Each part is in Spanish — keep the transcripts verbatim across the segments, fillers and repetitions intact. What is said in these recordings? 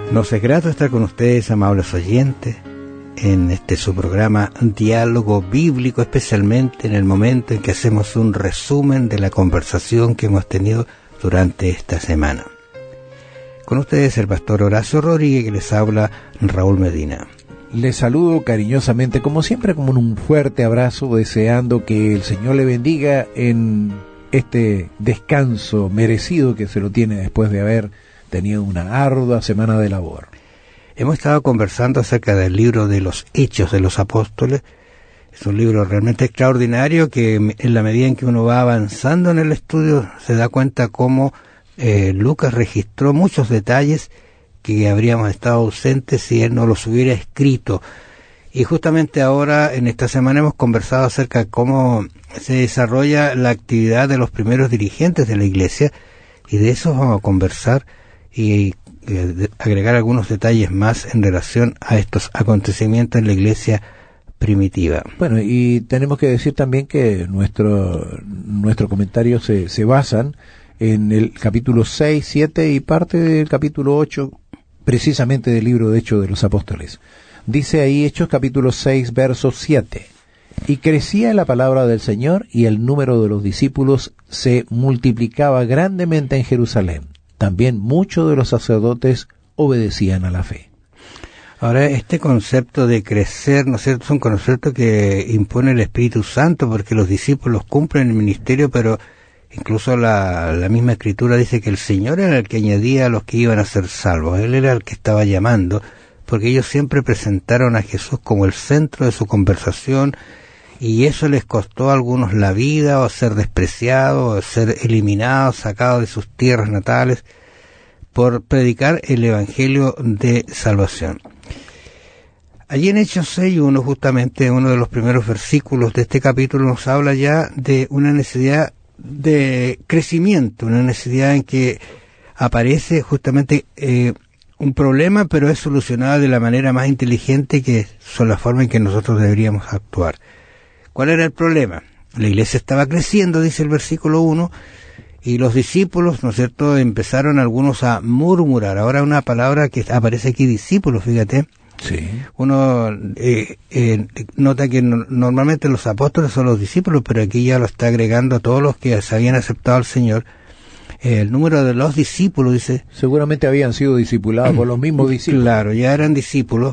Nos es grato estar con ustedes, amables oyentes, en este su programa Diálogo Bíblico, especialmente en el momento en que hacemos un resumen de la conversación que hemos tenido durante esta semana. Con ustedes el pastor Horacio Rodríguez, que les habla Raúl Medina. Les saludo cariñosamente, como siempre, con un fuerte abrazo, deseando que el Señor le bendiga en este descanso merecido que se lo tiene después de haber tenido una ardua semana de labor. Hemos estado conversando acerca del libro de los Hechos de los Apóstoles. Es un libro realmente extraordinario que en la medida en que uno va avanzando en el estudio se da cuenta cómo eh, Lucas registró muchos detalles que habríamos estado ausentes si él no los hubiera escrito. Y justamente ahora, en esta semana, hemos conversado acerca de cómo se desarrolla la actividad de los primeros dirigentes de la Iglesia, y de eso vamos a conversar y eh, agregar algunos detalles más en relación a estos acontecimientos en la Iglesia primitiva. Bueno, y tenemos que decir también que nuestro nuestro comentario se, se basan en el capítulo seis, siete y parte del capítulo ocho, precisamente del libro de Hechos de los Apóstoles. Dice ahí Hechos capítulo seis, verso siete. Y crecía la palabra del Señor, y el número de los discípulos se multiplicaba grandemente en Jerusalén. También muchos de los sacerdotes obedecían a la fe. Ahora, este concepto de crecer, ¿no es cierto?, es un concepto que impone el Espíritu Santo, porque los discípulos cumplen el ministerio, pero incluso la, la misma Escritura dice que el Señor era el que añadía a los que iban a ser salvos. Él era el que estaba llamando, porque ellos siempre presentaron a Jesús como el centro de su conversación, y eso les costó a algunos la vida, o ser despreciados, o ser eliminados, sacados de sus tierras natales, por predicar el Evangelio de salvación. Allí en Hechos seis uno, justamente uno de los primeros versículos de este capítulo, nos habla ya de una necesidad de crecimiento, una necesidad en que aparece justamente eh, un problema, pero es solucionado de la manera más inteligente, que son la forma en que nosotros deberíamos actuar. ¿Cuál era el problema? La iglesia estaba creciendo, dice el versículo uno, y los discípulos, ¿no es cierto?, empezaron algunos a murmurar. Ahora una palabra que aparece aquí, discípulos, fíjate. Sí. Uno eh, eh, nota que no, normalmente los apóstoles son los discípulos, pero aquí ya lo está agregando a todos los que se habían aceptado al Señor. Eh, el número de los discípulos, dice. Seguramente habían sido discipulados por los mismos discípulos. Claro, ya eran discípulos.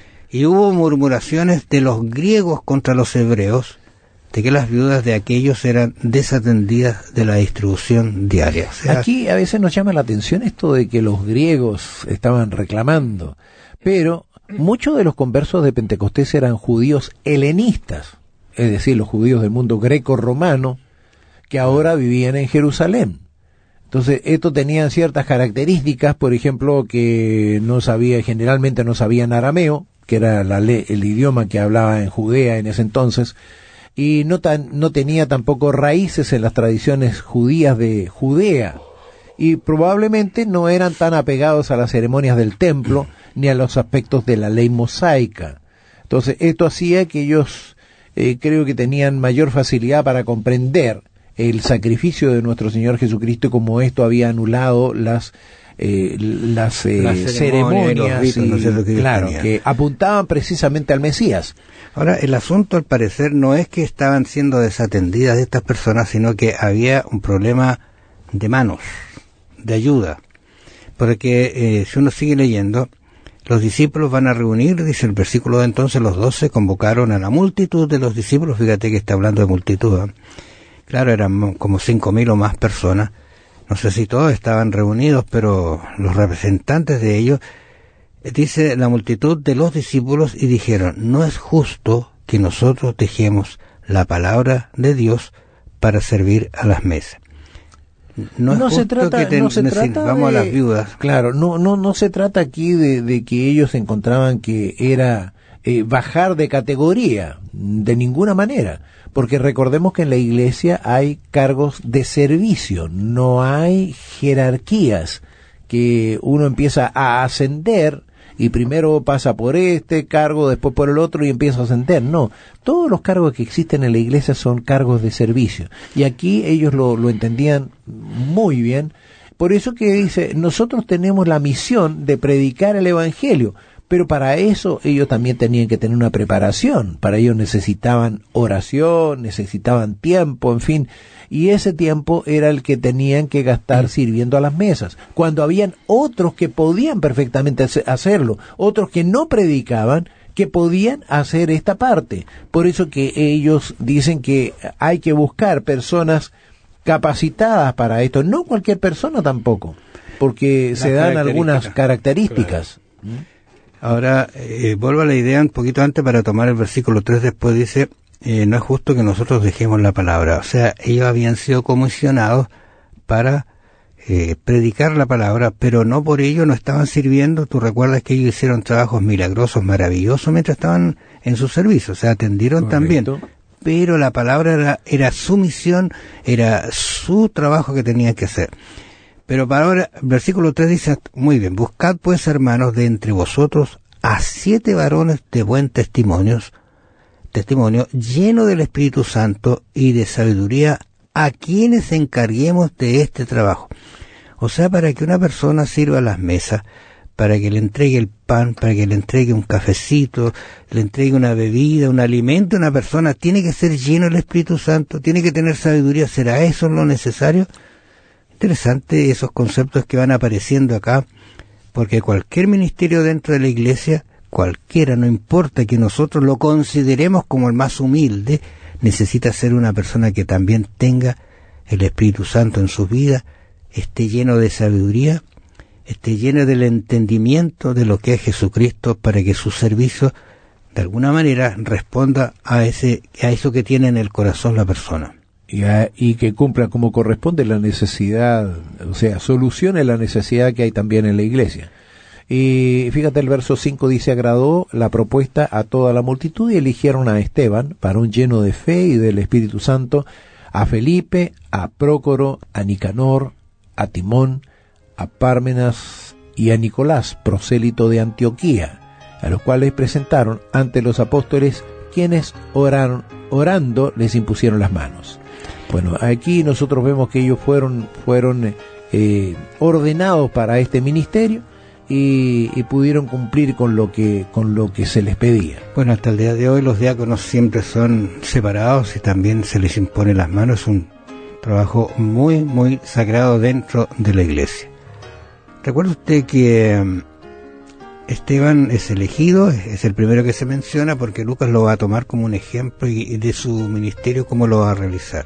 Y hubo murmuraciones de los griegos contra los hebreos, de que las viudas de aquellos eran desatendidas de la distribución diaria. O sea, aquí a veces nos llama la atención esto de que los griegos estaban reclamando, pero muchos de los conversos de Pentecostés eran judíos helenistas, es decir, los judíos del mundo greco-romano, que ahora vivían en Jerusalén. Entonces, estos tenían ciertas características, por ejemplo, que no sabía, generalmente no sabían arameo, que era la le- el idioma que hablaba en Judea en ese entonces, y no, tan, no tenía tampoco raíces en las tradiciones judías de Judea, y probablemente no eran tan apegados a las ceremonias del templo, ni a los aspectos de la ley mosaica. Entonces, esto hacía que ellos, eh, creo que tenían mayor facilidad para comprender el sacrificio de nuestro Señor Jesucristo, como esto había anulado las eh, las, eh, las ceremonias, ceremonias, y los ritos, y, no sé lo que claro, tenían, que apuntaban precisamente al Mesías. Ahora, el asunto, al parecer, no es que estaban siendo desatendidas estas personas, sino que había un problema de manos, de ayuda. Porque eh, si uno sigue leyendo, los discípulos van a reunir, dice el versículo de entonces, los doce convocaron a la multitud de los discípulos. Fíjate que está hablando de multitud, ¿eh? Claro, eran como cinco mil o más personas. No sé si todos estaban reunidos, pero los representantes de ellos, dice la multitud de los discípulos, y dijeron: no es justo que nosotros dejemos la palabra de Dios para servir a las mesas. No, no es se justo trata, que ten, no se trata vamos de, a las viudas. Claro, no, no, no se trata aquí de, de que ellos encontraban que era eh, bajar de categoría, de ninguna manera, porque recordemos que en la iglesia hay cargos de servicio, no hay jerarquías, que uno empieza a ascender y primero pasa por este cargo, después por el otro y empieza a ascender. No, todos los cargos que existen en la iglesia son cargos de servicio, y aquí ellos lo, lo entendían muy bien, Por eso que dice, nosotros tenemos la misión de predicar el Evangelio, pero para eso ellos también tenían que tener una preparación, para ellos necesitaban oración, necesitaban tiempo, en fin, y ese tiempo era el que tenían que gastar sirviendo a las mesas, cuando habían otros que podían perfectamente hacerlo, otros que no predicaban, que podían hacer esta parte. Por eso que ellos dicen que hay que buscar personas capacitadas para esto, no cualquier persona tampoco, porque Las se dan algunas características. Claro. Ahora, eh, vuelvo a la idea un poquito antes para tomar el versículo tres, después dice, eh, no es justo que nosotros dejemos la palabra. O sea, ellos habían sido comisionados para eh, predicar la palabra, pero no por ello no estaban sirviendo. Tú recuerdas que ellos hicieron trabajos milagrosos, maravillosos, mientras estaban en su servicio, o sea, atendieron Correcto. También. Pero la palabra era, era su misión, era su trabajo que tenían que hacer. Pero para ahora, versículo tres dice, muy bien, buscad pues, hermanos, de entre vosotros a siete varones de buen testimonio, testimonio, lleno del Espíritu Santo y de sabiduría, a quienes encarguemos de este trabajo. O sea, para que una persona sirva a las mesas, para que le entregue el pan, para que le entregue un cafecito, le entregue una bebida, un alimento a una persona, tiene que ser lleno del Espíritu Santo, tiene que tener sabiduría. ¿Será eso lo necesario? Interesante esos conceptos que van apareciendo acá, porque cualquier ministerio dentro de la iglesia, cualquiera, no importa que nosotros lo consideremos como el más humilde, necesita ser una persona que también tenga el Espíritu Santo en su vida, esté lleno de sabiduría, esté lleno del entendimiento de lo que es Jesucristo, para que su servicio de alguna manera responda a ese, a eso que tiene en el corazón la persona. Y, a, y que cumpla como corresponde la necesidad, o sea, solucione la necesidad que hay también en la iglesia. Y fíjate, el verso cinco dice, agradó la propuesta a toda la multitud y eligieron a Esteban, varón lleno de fe y del Espíritu Santo, a Felipe, a Prócoro, a Nicanor, a Timón, a Pármenas y a Nicolás, prosélito de Antioquía, a los cuales presentaron ante los apóstoles, quienes oraron, orando les impusieron las manos. Bueno, aquí nosotros vemos que ellos fueron fueron eh, ordenados para este ministerio y, y pudieron cumplir con lo que con lo que se les pedía. Bueno, hasta el día de hoy los diáconos siempre son separados y también se les impone las manos. Es un trabajo muy, muy sagrado dentro de la iglesia. Recuerda usted que Esteban es elegido, es el primero que se menciona, porque Lucas lo va a tomar como un ejemplo y de su ministerio cómo lo va a realizar.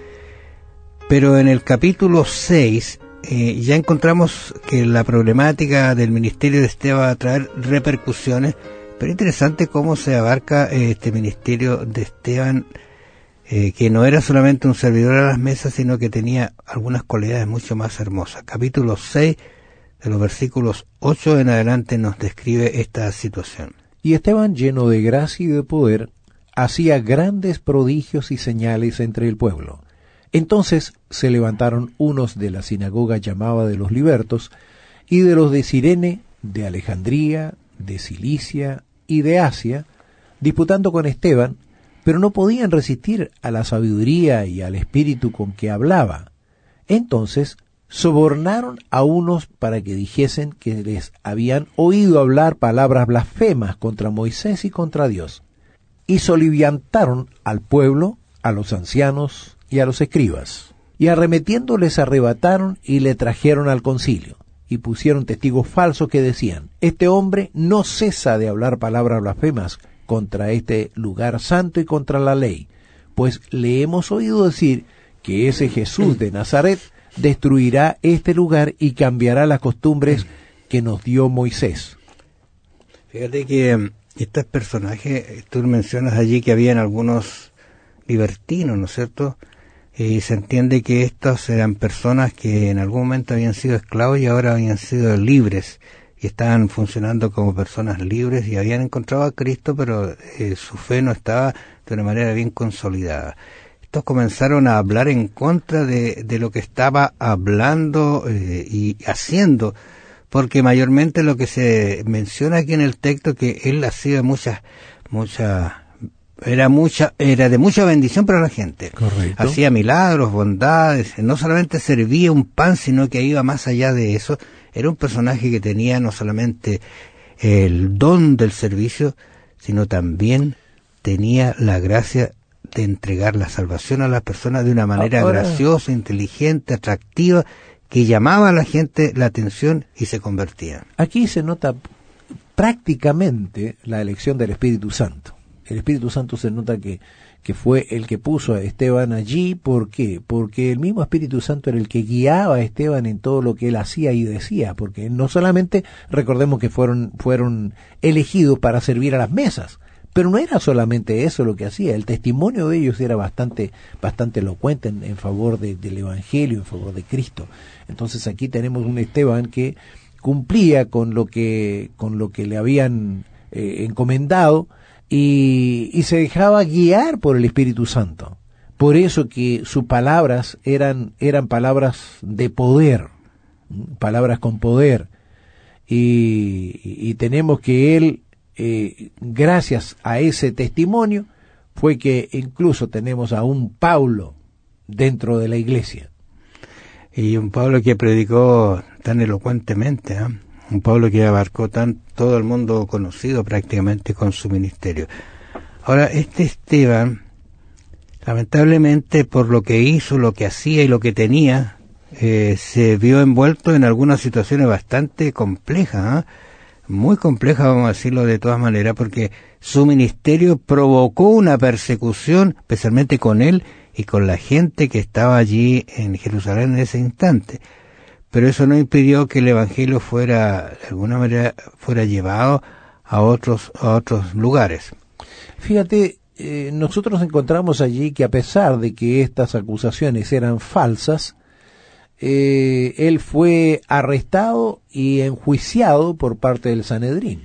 Pero en el capítulo seis eh, ya encontramos que la problemática del ministerio de Esteban va a traer repercusiones, pero interesante cómo se abarca eh, este ministerio de Esteban, eh, que no era solamente un servidor a las mesas, sino que tenía algunas cualidades mucho más hermosas. Capítulo seis, de los versículos ocho en adelante, nos describe esta situación. Y Esteban, lleno de gracia y de poder, hacía grandes prodigios y señales entre el pueblo. Entonces se levantaron unos de la sinagoga llamada de los libertos, y de los de Cirene, de Alejandría, de Cilicia y de Asia, disputando con Esteban, pero no podían resistir a la sabiduría y al espíritu con que hablaba. Entonces sobornaron a unos para que dijesen que les habían oído hablar palabras blasfemas contra Moisés y contra Dios, y soliviantaron al pueblo, a los ancianos y a los escribas, y arremetiendo les arrebataron y le trajeron al concilio, y pusieron testigos falsos que decían, este hombre no cesa de hablar palabras blasfemas contra este lugar santo y contra la ley, pues le hemos oído decir que ese Jesús de Nazaret destruirá este lugar y cambiará las costumbres que nos dio Moisés. Fíjate que estos personajes, tú mencionas allí que habían algunos libertinos, ¿no es cierto? Y se entiende que estos eran personas que en algún momento habían sido esclavos y ahora habían sido libres y estaban funcionando como personas libres y habían encontrado a Cristo, pero eh, su fe no estaba de una manera bien consolidada. Estos comenzaron a hablar en contra de, de lo que estaba hablando eh, y haciendo, porque mayormente lo que se menciona aquí en el texto, que él hacía muchas muchas era mucha, era de mucha bendición para la gente. Correcto. Hacía milagros, bondades, no solamente servía un pan, sino que iba más allá de eso. Era un personaje que tenía no solamente el don del servicio, sino también tenía la gracia de entregar la salvación a las personas de una manera Ahora, graciosa, inteligente, atractiva, que llamaba a la gente la atención y se convertía. Aquí se nota prácticamente la elección del Espíritu Santo. El Espíritu Santo se nota que, que fue el que puso a Esteban allí. ¿Por qué? Porque el mismo Espíritu Santo era el que guiaba a Esteban en todo lo que él hacía y decía, porque no solamente, recordemos que fueron, fueron elegidos para servir a las mesas, pero no era solamente eso lo que hacía. El testimonio de ellos era bastante, bastante elocuente en, en favor de, del Evangelio, en favor de Cristo. Entonces aquí tenemos un Esteban que cumplía con lo que, con lo que le habían eh, encomendado, y, y se dejaba guiar por el Espíritu Santo. Por eso que sus palabras eran, eran palabras de poder, palabras con poder. Y, y tenemos que él, eh, gracias a ese testimonio, fue que incluso tenemos a un Pablo dentro de la iglesia. Y un Pablo que predicó tan elocuentemente, ¿eh? Un Pablo que abarcó tan todo el mundo conocido prácticamente con su ministerio. Ahora, este Esteban, lamentablemente por lo que hizo, lo que hacía y lo que tenía, eh, se vio envuelto en algunas situaciones bastante complejas, ¿eh? Muy complejas, vamos a decirlo de todas maneras, porque su ministerio provocó una persecución, especialmente con él y con la gente que estaba allí en Jerusalén en ese instante. Pero eso no impidió que el Evangelio fuera, de alguna manera, fuera llevado a otros, a otros lugares. Fíjate, eh, nosotros encontramos allí que a pesar de que estas acusaciones eran falsas, eh, él fue arrestado y enjuiciado por parte del Sanedrín.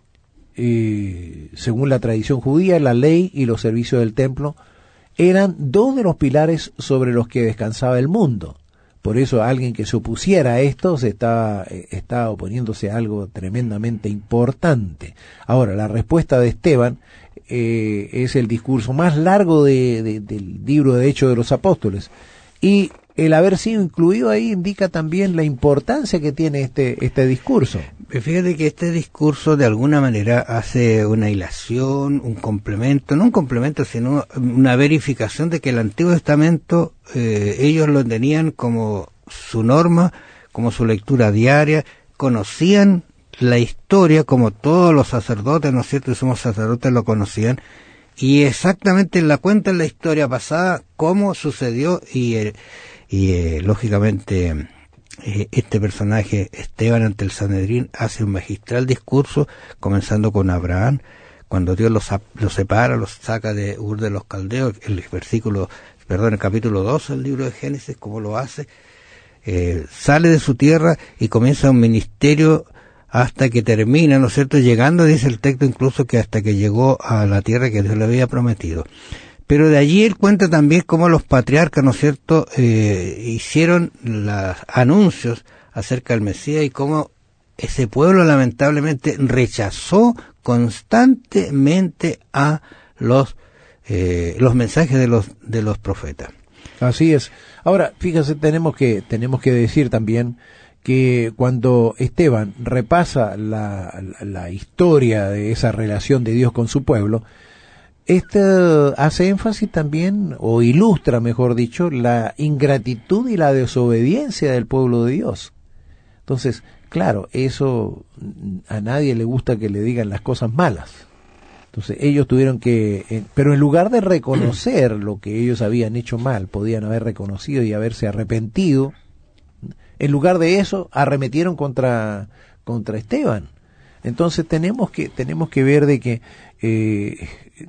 Eh, según la tradición judía, la ley y los servicios del templo eran dos de los pilares sobre los que descansaba el mundo. Por eso alguien que se opusiera a esto se estaba, estaba oponiéndose a algo tremendamente importante. Ahora, la respuesta de Esteban eh, es el discurso más largo de, de, del libro de Hechos de los Apóstoles. Y el haber sido incluido ahí indica también la importancia que tiene este, este discurso. Fíjate que este discurso de alguna manera hace una hilación, un complemento, no un complemento, sino una verificación de que el Antiguo Testamento eh, ellos lo tenían como su norma, como su lectura diaria, conocían la historia como todos los sacerdotes, ¿no es cierto? Y somos sacerdotes, lo conocían, y exactamente la cuenta en la historia pasada cómo sucedió y, eh, y eh, lógicamente este personaje Esteban ante el Sanedrín hace un magistral discurso, comenzando con Abraham, cuando Dios los, los separa, los saca de Ur de los Caldeos, el versículo, perdón, el capítulo doce del libro de Génesis, cómo lo hace, eh, sale de su tierra y comienza un ministerio hasta que termina, ¿no es cierto?, llegando, dice el texto incluso, que hasta que llegó a la tierra que Dios le había prometido. Pero de allí él cuenta también cómo los patriarcas, ¿no es cierto?, eh, hicieron los anuncios acerca del Mesías y cómo ese pueblo lamentablemente rechazó constantemente a los eh, los mensajes de los de los profetas. Así es. Ahora, fíjese, tenemos que tenemos que decir también que cuando Esteban repasa la, la, la historia de esa relación de Dios con su pueblo, este hace énfasis también, o ilustra, mejor dicho, la ingratitud y la desobediencia del pueblo de Dios. Entonces, claro, eso a nadie le gusta que le digan las cosas malas. Entonces, ellos tuvieron que, eh, pero en lugar de reconocer lo que ellos habían hecho mal, podían haber reconocido y haberse arrepentido, en lugar de eso, arremetieron contra, contra Esteban. Entonces, tenemos que, tenemos que ver de que, eh,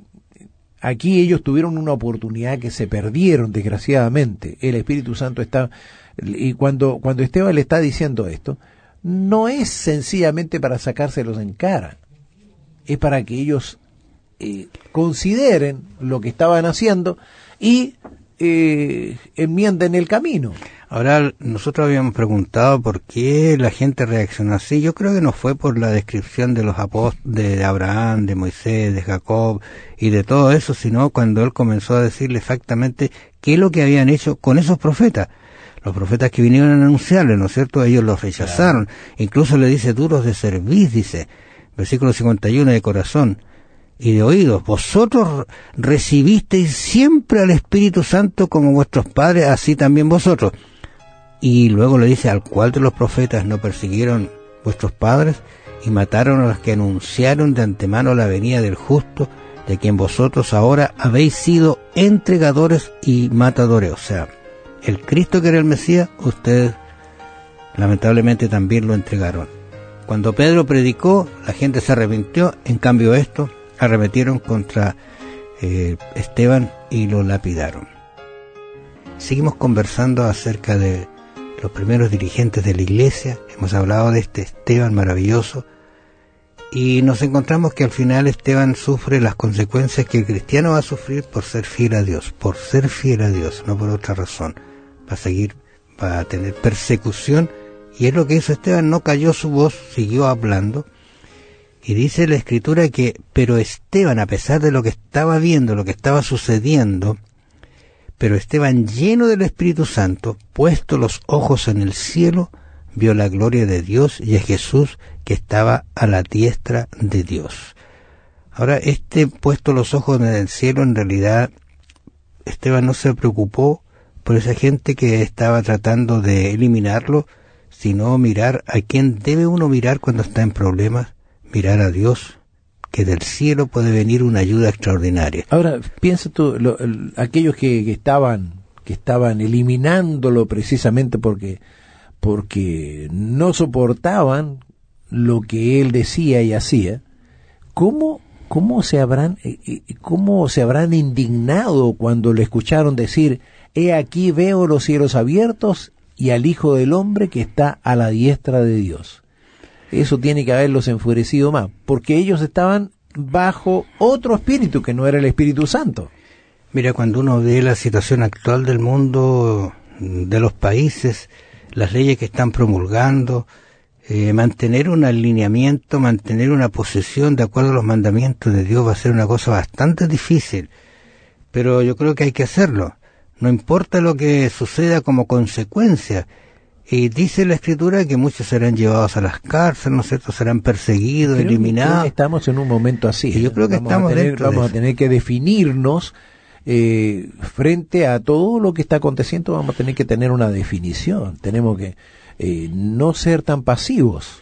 aquí ellos tuvieron una oportunidad que se perdieron, desgraciadamente. El Espíritu Santo está, y cuando, cuando Esteban le está diciendo esto, no es sencillamente para sacárselos en cara, es para que ellos eh, consideren lo que estaban haciendo y eh, enmienden el camino. Ahora, nosotros habíamos preguntado por qué la gente reaccionó así. Yo creo que no fue por la descripción de los apóstoles, de Abraham, de Moisés, de Jacob y de todo eso, sino cuando él comenzó a decirle exactamente qué es lo que habían hecho con esos profetas. Los profetas que vinieron a anunciarle, ¿no es cierto? Ellos los rechazaron. Claro. Incluso le dice, duros de cerviz, dice, versículo cincuenta y uno, de corazón y de oídos. Vosotros recibisteis siempre al Espíritu Santo como vuestros padres, así también vosotros. Y luego le dice, ¿al cual de los profetas no persiguieron vuestros padres y mataron a los que anunciaron de antemano la venida del justo, de quien vosotros ahora habéis sido entregadores y matadores? O sea, el Cristo que era el Mesías, ustedes lamentablemente también lo entregaron. Cuando Pedro predicó, la gente se arrepintió, en cambio esto arremetieron contra eh, Esteban y lo lapidaron. Seguimos conversando acerca de los primeros dirigentes de la iglesia. Hemos hablado de este Esteban maravilloso y nos encontramos que al final Esteban sufre las consecuencias que el cristiano va a sufrir por ser fiel a Dios, por ser fiel a Dios, no por otra razón. Va a seguir, va a tener persecución, y es lo que hizo Esteban. No cayó su voz, siguió hablando, y dice la Escritura que, pero Esteban, a pesar de lo que estaba viendo, lo que estaba sucediendo, pero Esteban, lleno del Espíritu Santo, puesto los ojos en el cielo, vio la gloria de Dios y a Jesús que estaba a la diestra de Dios. Ahora, este puesto los ojos en el cielo, en realidad, Esteban no se preocupó por esa gente que estaba tratando de eliminarlo, sino mirar a quién debe uno mirar cuando está en problemas, mirar a Dios, que del cielo puede venir una ayuda extraordinaria. Ahora, piensa tú, lo, el, aquellos que, que estaban que estaban eliminándolo precisamente porque porque no soportaban lo que él decía y hacía, ¿cómo cómo se habrán cómo se habrán indignado cuando le escucharon decir: he aquí veo los cielos abiertos y al Hijo del Hombre que está a la diestra de Dios? Eso tiene que haberlos enfurecido más, porque ellos estaban bajo otro espíritu que no era el Espíritu Santo. Mira, cuando uno ve la situación actual del mundo, de los países, las leyes que están promulgando, eh, mantener un alineamiento, mantener una posesión de acuerdo a los mandamientos de Dios va a ser una cosa bastante difícil, pero yo creo que hay que hacerlo. No importa lo que suceda como consecuencia. Y dice la Escritura que muchos serán llevados a las cárceles, ¿no es cierto? Serán perseguidos, creo eliminados. Que estamos en un momento así. Y yo creo que vamos estamos a tener, dentro Vamos de a eso. tener que definirnos eh, frente a todo lo que está aconteciendo. Vamos a tener que tener una definición. Tenemos que eh, no ser tan pasivos,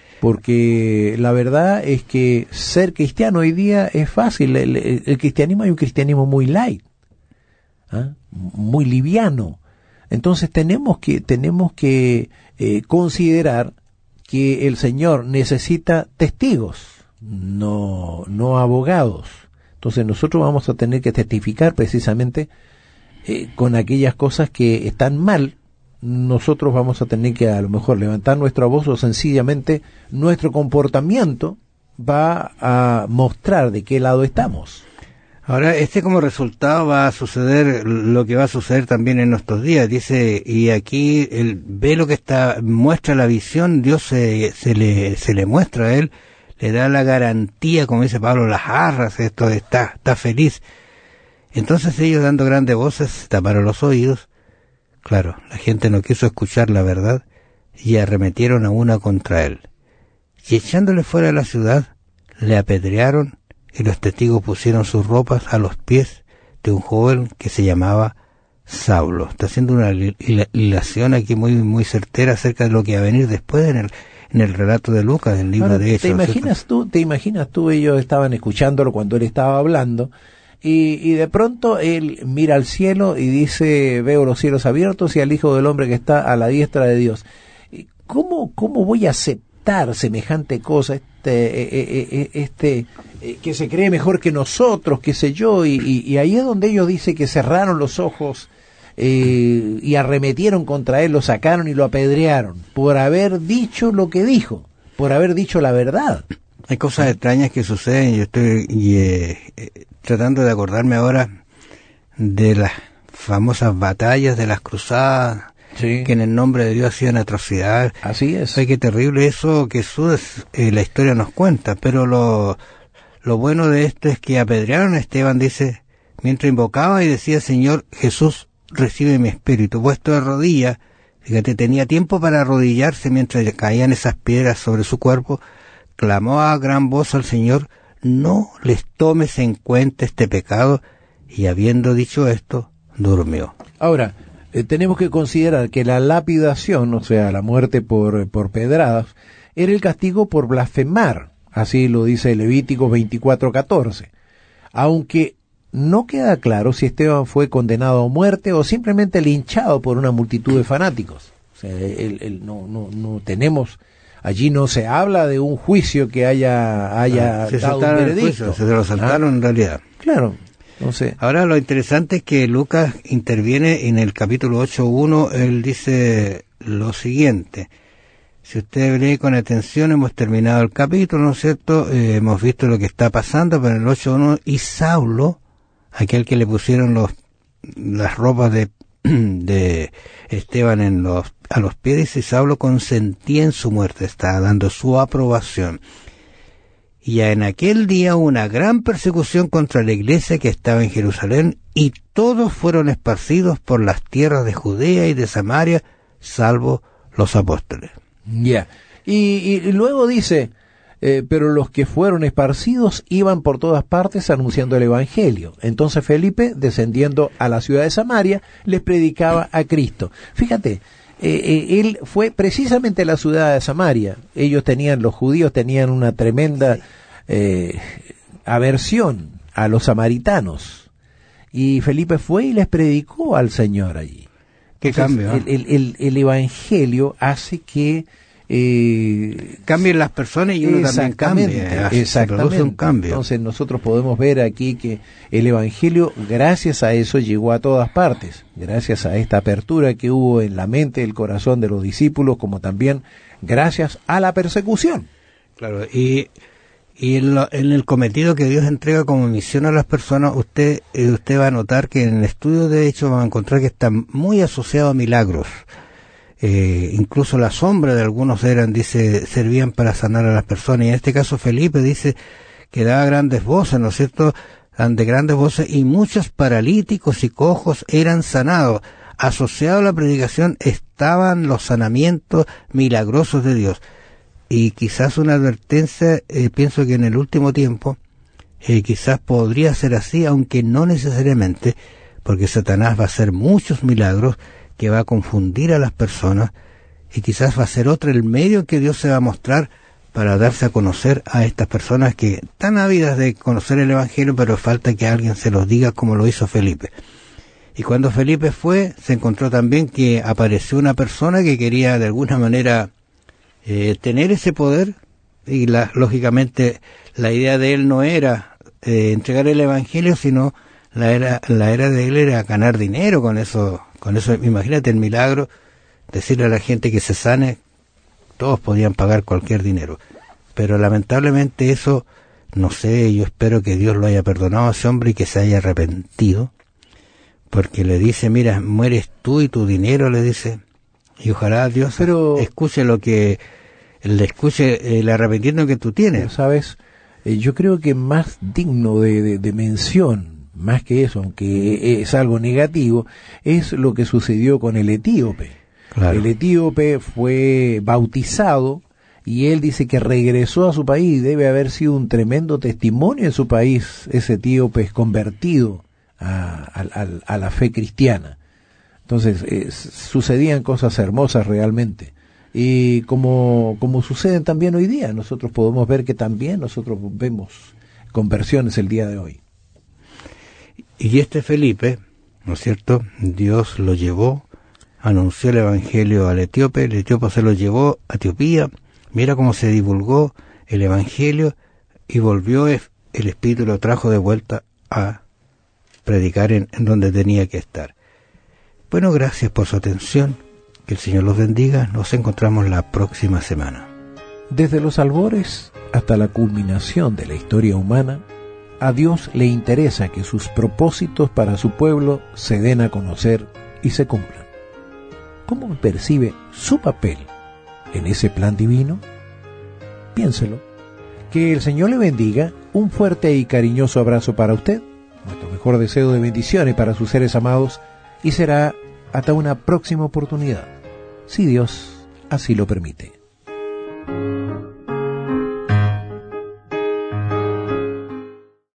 porque la verdad es que ser cristiano hoy día es fácil. El, el, el cristianismo hay un cristianismo muy light, ¿ah? Muy liviano. Entonces tenemos que tenemos que eh, considerar que el Señor necesita testigos, no no abogados. Entonces nosotros vamos a tener que testificar precisamente eh, con aquellas cosas que están mal. Nosotros vamos a tener que a lo mejor levantar nuestra voz, o sencillamente nuestro comportamiento va a mostrar de qué lado estamos. Ahora, este como resultado va a suceder lo que va a suceder también en nuestros días. Dice, y aquí él ve lo que está, muestra la visión, Dios se, se le, se le muestra a él, le da la garantía, como dice Pablo, las arras, esto está, está feliz. Entonces ellos, dando grandes voces, taparon los oídos. Claro, la gente no quiso escuchar la verdad y arremetieron a una contra él. Y echándole fuera de la ciudad, le apedrearon, y los testigos pusieron sus ropas a los pies de un joven que se llamaba Saulo. Está haciendo una hilación aquí muy muy certera acerca de lo que va a venir después en el en el relato de Lucas, en el libro Ahora, de Hechos. ¿Te imaginas tú, te imaginas tú, ellos estaban escuchándolo cuando él estaba hablando, y, y de pronto él mira al cielo y dice: veo los cielos abiertos y al Hijo del Hombre que está a la diestra de Dios. ¿Cómo, cómo voy a aceptar semejante cosa? Este, este, que se cree mejor que nosotros, qué sé yo, y, y, y ahí es donde ellos dicen que cerraron los ojos eh, y arremetieron contra él, lo sacaron y lo apedrearon por haber dicho lo que dijo, por haber dicho la verdad. Hay cosas extrañas que suceden. Yo estoy y, eh, eh, tratando de acordarme ahora de las famosas batallas de las cruzadas, sí, que en el nombre de Dios hacían atrocidades. Así es. Ay, qué terrible eso que Jesús, eh, la historia nos cuenta, pero lo, lo bueno de esto es que apedrearon a Esteban, dice, mientras invocaba y decía, Señor Jesús, recibe mi espíritu, puesto de rodillas. Fíjate, tenía tiempo para arrodillarse mientras caían esas piedras sobre su cuerpo. Clamó a gran voz al Señor, no les tomes en cuenta este pecado, y habiendo dicho esto, durmió. Ahora, eh, tenemos que considerar que la lapidación, o sea, la muerte por, por pedradas, era el castigo por blasfemar, así lo dice Levítico veinticuatro catorce, aunque no queda claro si Esteban fue condenado a muerte o simplemente linchado por una multitud de fanáticos. O sea, él, él, no, no, no tenemos, allí no se habla de un juicio que haya, haya ah, se dado un veredicto. Juicio, se lo saltaron ah, en realidad. Claro. No sé. Ahora lo interesante es que Lucas interviene en el capítulo ocho uno, él dice lo siguiente. Si usted lee con atención, hemos terminado el capítulo, ¿no es cierto? Eh, hemos visto lo que está pasando, pero en el ocho uno, y Saulo, aquel que le pusieron los las ropas de, de Esteban en los, a los pies, y Saulo consentía en su muerte, estaba dando su aprobación. Y en aquel día hubo una gran persecución contra la iglesia que estaba en Jerusalén, y todos fueron esparcidos por las tierras de Judea y de Samaria, salvo los apóstoles. Ya, yeah. y, y luego dice, eh, pero los que fueron esparcidos iban por todas partes anunciando el evangelio. Entonces Felipe, descendiendo a la ciudad de Samaria, les predicaba a Cristo. Fíjate, eh, eh, él fue precisamente a la ciudad de Samaria. Ellos tenían, los judíos tenían una tremenda eh, aversión a los samaritanos. Y Felipe fue y les predicó al Señor allí. Qué Entonces, cambio. ¿eh? El, el, el evangelio hace que eh, cambien las personas y uno también cambia. Exactamente. Un cambio. Entonces nosotros podemos ver aquí que el evangelio, gracias a eso, llegó a todas partes. Gracias a esta apertura que hubo en la mente y el corazón de los discípulos, como también gracias a la persecución. Claro, y y en, lo, en el cometido que Dios entrega como misión a las personas, usted eh, usted va a notar que en el estudio de hechos va a encontrar que está muy asociado a milagros. Eh, incluso la sombra de algunos eran, dice, servían para sanar a las personas. Y en este caso Felipe dice que daba grandes voces, ¿no es cierto? De grandes voces, y muchos paralíticos y cojos eran sanados. Asociado a la predicación estaban los sanamientos milagrosos de Dios. Y quizás una advertencia, eh, pienso que en el último tiempo, eh, quizás podría ser así, aunque no necesariamente, porque Satanás va a hacer muchos milagros que va a confundir a las personas, y quizás va a ser otro el medio que Dios se va a mostrar para darse a conocer a estas personas que están ávidas de conocer el Evangelio, pero falta que alguien se los diga como lo hizo Felipe. Y cuando Felipe fue, se encontró también que apareció una persona que quería de alguna manera eh, tener ese poder, y la, lógicamente la idea de él no era eh, entregar el Evangelio, sino la era, la era de él era ganar dinero con eso. Con eso, imagínate el milagro, decirle a la gente que se sane, todos podían pagar cualquier dinero. Pero lamentablemente eso, no sé, yo espero que Dios lo haya perdonado a ese hombre y que se haya arrepentido, porque le dice, mira, mueres tú y tu dinero, le dice, y ojalá Dios Pero, escuche lo que, le escuche el arrepentimiento que tú tienes. ¿Sabes? Eh, yo creo que más digno de, de, de mención, más que eso, aunque es algo negativo, es lo que sucedió con el etíope. Claro. El etíope fue bautizado y él dice que regresó a su país. Debe haber sido un tremendo testimonio en su país, ese etíope es convertido a, a, a la fe cristiana. Entonces, eh, sucedían cosas hermosas realmente. Y como, como suceden también hoy día, nosotros podemos ver que también nosotros vemos conversiones el día de hoy. Y este Felipe, ¿no es cierto?, Dios lo llevó, anunció el Evangelio al etíope, el etíope se lo llevó a Etiopía, mira cómo se divulgó el Evangelio, y volvió, el Espíritu lo trajo de vuelta a predicar en, en donde tenía que estar. Bueno, gracias por su atención, que el Señor los bendiga, nos encontramos la próxima semana. Desde los albores hasta la culminación de la historia humana, a Dios le interesa que sus propósitos para su pueblo se den a conocer y se cumplan. ¿Cómo percibe su papel en ese plan divino? Piénselo. Que el Señor le bendiga. Un fuerte y cariñoso abrazo para usted. Nuestro mejor deseo de bendiciones para sus seres amados. Y será hasta una próxima oportunidad, si Dios así lo permite.